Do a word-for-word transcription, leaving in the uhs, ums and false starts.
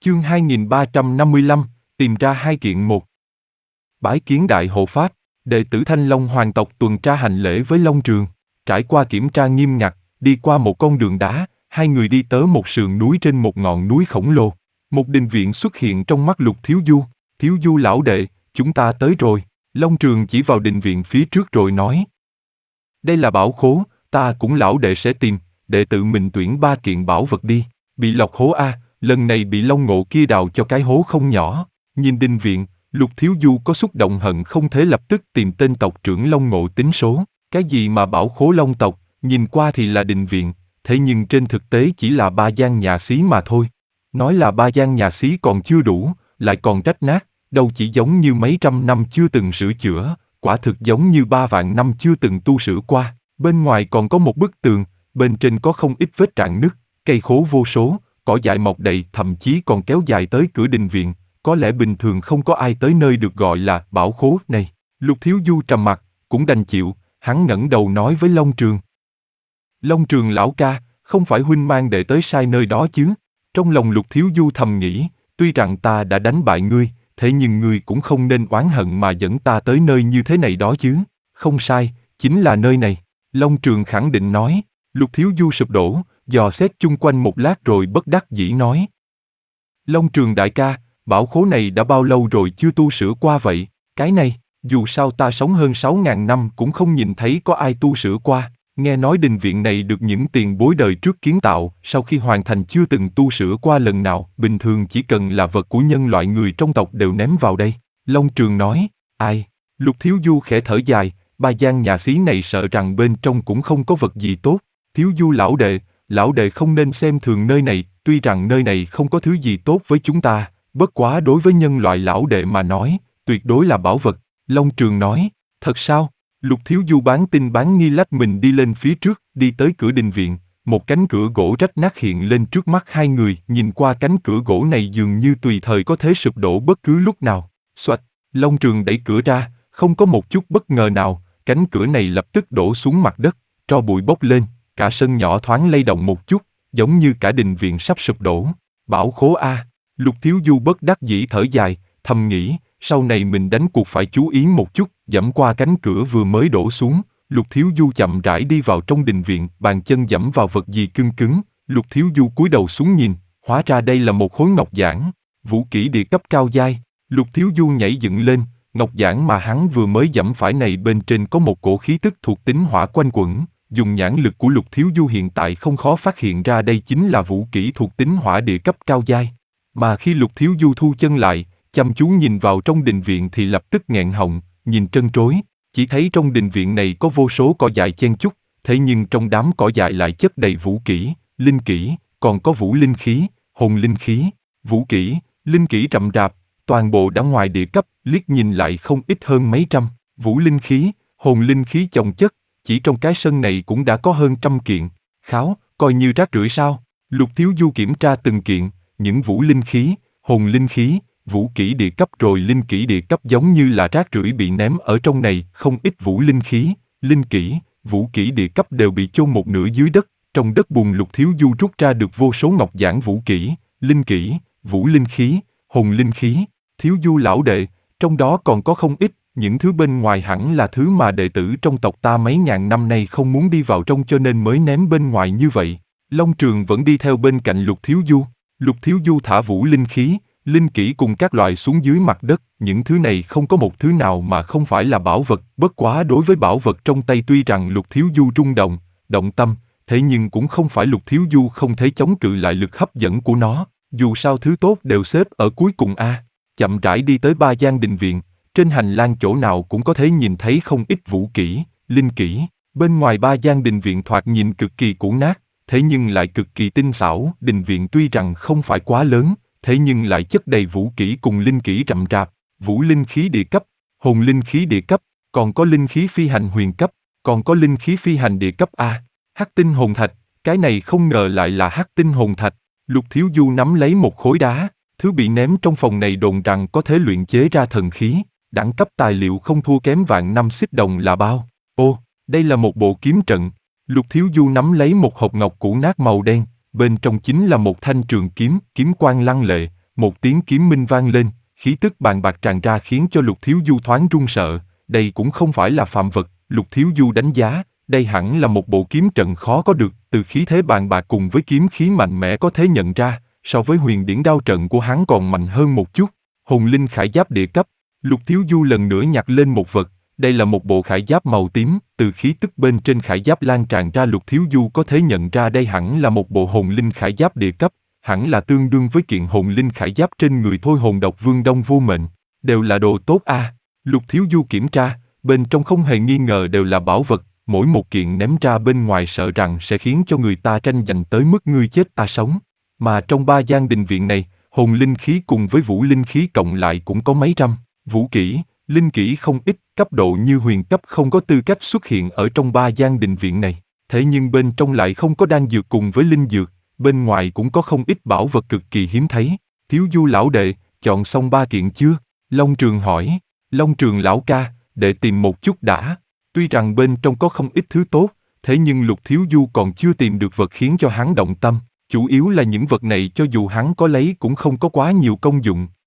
Chương hai nghìn ba trăm năm mươi lăm, tìm ra hai kiện một. Bái kiến đại hộ pháp, đệ tử Thanh Long hoàng tộc tuần tra hành lễ với Long Trường. Trải qua kiểm tra nghiêm ngặt, đi qua một con đường đá, hai người đi tới một sườn núi trên một ngọn núi khổng lồ. Một đình viện xuất hiện trong mắt Lục Thiếu Du. Thiếu Du lão đệ, chúng ta tới rồi. Long Trường chỉ vào đình viện phía trước rồi nói. Đây là bảo khố, ta cũng lão đệ sẽ tìm, đệ tự mình tuyển ba kiện bảo vật đi. Bị lọc hố a, lần này bị Long Ngộ kia đào cho cái hố không nhỏ. Nhìn đình viện, Lục Thiếu Du có xúc động hận không thể lập tức tìm tên tộc trưởng Long Ngộ tính số. Cái gì mà bảo khố Long tộc, nhìn qua thì là đình viện, thế nhưng trên thực tế chỉ là ba gian nhà xí mà thôi. Nói là ba gian nhà xí còn chưa đủ, lại còn rách nát, đâu chỉ giống như mấy trăm năm chưa từng sửa chữa, quả thực giống như ba vạn năm chưa từng tu sửa qua. Bên ngoài còn có một bức tường, bên trên có không ít vết rạn nứt, cây khố vô số, cỏ dại mọc đầy, thậm chí còn kéo dài tới cửa đình viện. Có lẽ bình thường không có ai tới nơi được gọi là bảo khố này. Lục Thiếu Du trầm mặt, cũng đành chịu, hắn ngẩng đầu nói với Long Trường. Long Trường lão ca, không phải huynh mang đệ tới sai nơi đó chứ? Trong lòng Lục Thiếu Du thầm nghĩ, tuy rằng ta đã đánh bại ngươi, thế nhưng ngươi cũng không nên oán hận mà dẫn ta tới nơi như thế này đó chứ. Không sai, chính là nơi này. Long Trường khẳng định nói. Lục Thiếu Du sụp đổ, dò xét chung quanh một lát rồi bất đắc dĩ nói. Long Trường đại ca, bảo khố này đã bao lâu rồi chưa tu sửa qua vậy? Cái này, dù sao ta sống hơn sáu ngàn năm cũng không nhìn thấy có ai tu sửa qua. Nghe nói đình viện này được những tiền bối đời trước kiến tạo, sau khi hoàn thành chưa từng tu sửa qua lần nào, bình thường chỉ cần là vật của nhân loại người trong tộc đều ném vào đây. Long Trường nói, ai? Lục Thiếu Du khẽ thở dài, ba gian nhà xí này sợ rằng bên trong cũng không có vật gì tốt. Thiếu Du lão đệ, lão đệ không nên xem thường nơi này, tuy rằng nơi này không có thứ gì tốt với chúng ta, bất quá đối với nhân loại lão đệ mà nói, tuyệt đối là bảo vật. Long Trường nói, thật sao? Lục Thiếu Du bán tin bán nghi lách mình đi lên phía trước, đi tới cửa đình viện, một cánh cửa gỗ rách nát hiện lên trước mắt hai người, nhìn qua cánh cửa gỗ này dường như tùy thời có thể sụp đổ bất cứ lúc nào. Xoạch, Long Trường đẩy cửa ra, không có một chút bất ngờ nào, cánh cửa này lập tức đổ xuống mặt đất, tro bụi bốc lên, cả sân nhỏ thoáng lay động một chút, giống như cả đình viện sắp sụp đổ. Bảo khố a, Lục Thiếu Du bất đắc dĩ thở dài, thầm nghĩ, sau này mình đánh cuộc phải chú ý một chút. Dẫm qua cánh cửa vừa mới đổ xuống, Lục Thiếu Du chậm rãi đi vào trong đình viện, bàn chân dẫm vào vật gì cứng cứng. Lục Thiếu Du cúi đầu xuống nhìn, hóa ra đây là một khối ngọc giản, vũ kỹ địa cấp cao giai. Lục Thiếu Du nhảy dựng lên, ngọc giản mà hắn vừa mới dẫm phải này bên trên có một cổ khí tức thuộc tính hỏa quanh quẩn. Dùng nhãn lực của Lục Thiếu Du hiện tại không khó phát hiện ra đây chính là vũ kỹ thuộc tính hỏa địa cấp cao giai. Mà khi Lục Thiếu Du thu chân lại, chăm chú nhìn vào trong đình viện thì lập tức nghẹn họng, nhìn trân trối, chỉ thấy trong đình viện này có vô số cỏ dại chen chúc, thế nhưng trong đám cỏ dại lại chất đầy vũ kỹ, linh kỹ, còn có vũ linh khí, hồn linh khí, vũ kỹ, linh kỹ rậm rạp, toàn bộ đã ngoài địa cấp, liếc nhìn lại không ít hơn mấy trăm, vũ linh khí, hồn linh khí chồng chất, chỉ trong cái sân này cũng đã có hơn trăm kiện, kháo, coi như rác rưởi sao? Lục Thiếu Du kiểm tra từng kiện, những vũ linh khí, hồn linh khí, vũ kỹ địa cấp rồi linh kỹ địa cấp giống như là rác rưởi bị ném ở trong này, không ít vũ linh khí, linh kỹ, vũ kỹ địa cấp đều bị chôn một nửa dưới đất. Trong đất bùn Lục Thiếu Du rút ra được vô số ngọc giản vũ kỹ, linh kỹ, vũ linh khí, hồn linh khí. Thiếu Du lão đệ, trong đó còn có không ít, những thứ bên ngoài hẳn là thứ mà đệ tử trong tộc ta mấy ngàn năm nay không muốn đi vào trong cho nên mới ném bên ngoài như vậy. Long Trường vẫn đi theo bên cạnh Lục Thiếu Du. Lục Thiếu Du thả vũ linh khí, linh kỹ cùng các loại xuống dưới mặt đất, những thứ này không có một thứ nào mà không phải là bảo vật, bất quá đối với bảo vật trong tay tuy rằng Lục Thiếu Du rung động, động tâm, thế nhưng cũng không phải Lục Thiếu Du không thể chống cự lại lực hấp dẫn của nó, dù sao thứ tốt đều xếp ở cuối cùng a. Chậm rãi đi tới ba gian đình viện, trên hành lang chỗ nào cũng có thể nhìn thấy không ít vũ kỹ, linh kỹ, bên ngoài ba gian đình viện thoạt nhìn cực kỳ cũ nát, thế nhưng lại cực kỳ tinh xảo, đình viện tuy rằng không phải quá lớn, thế nhưng lại chất đầy vũ kỹ cùng linh kỹ rậm rạp, vũ linh khí địa cấp, hồn linh khí địa cấp, còn có linh khí phi hành huyền cấp, còn có linh khí phi hành địa cấp A, hắc tinh hồn thạch, cái này không ngờ lại là hắc tinh hồn thạch. Lục Thiếu Du nắm lấy một khối đá, thứ bị ném trong phòng này đồn rằng có thể luyện chế ra thần khí, đẳng cấp tài liệu không thua kém vạn năm xích đồng là bao. Ô, đây là một bộ kiếm trận. Lục Thiếu Du nắm lấy một hộp ngọc cũ nát màu đen, bên trong chính là một thanh trường kiếm, kiếm quang lăng lệ, Một tiếng kiếm minh vang lên, khí tức bàn bạc tràn ra khiến cho Lục Thiếu Du thoáng run sợ. Đây cũng không phải là phàm vật, Lục Thiếu Du đánh giá, đây hẳn là một bộ kiếm trận khó có được. Từ khí thế bàn bạc cùng với kiếm khí mạnh mẽ có thể nhận ra, so với huyền điển đao trận của hắn còn mạnh hơn một chút. Hồn linh khải giáp địa cấp. Lục Thiếu Du lần nữa nhặt lên một vật. Đây là một bộ khải giáp màu tím, từ khí tức bên trên khải giáp lan tràn ra Lục Thiếu Du có thể nhận ra đây hẳn là một bộ hồn linh khải giáp địa cấp, hẳn là tương đương với kiện hồn linh khải giáp trên người Thôi Hồn Độc Vương Đông Vô Mệnh, đều là đồ tốt a. À. Lục Thiếu Du kiểm tra, bên trong không hề nghi ngờ đều là bảo vật, mỗi một kiện ném ra bên ngoài sợ rằng sẽ khiến cho người ta tranh giành tới mức ngươi chết ta sống. Mà trong ba gian đình viện này, hồn linh khí cùng với vũ linh khí cộng lại cũng có mấy trăm, vũ kỹ, linh kỹ không ít, cấp độ như huyền cấp không có tư cách xuất hiện ở trong ba gian đình viện này. Thế nhưng bên trong lại không có đan dược cùng với linh dược, bên ngoài cũng có không ít bảo vật cực kỳ hiếm thấy. Thiếu Du lão đệ, chọn xong ba kiện chưa? Long Trường hỏi. Long Trường lão ca, đệ tìm một chút đã. Tuy rằng bên trong có không ít thứ tốt, thế nhưng Lục Thiếu Du còn chưa tìm được vật khiến cho hắn động tâm. Chủ yếu là những vật này cho dù hắn có lấy cũng không có quá nhiều công dụng.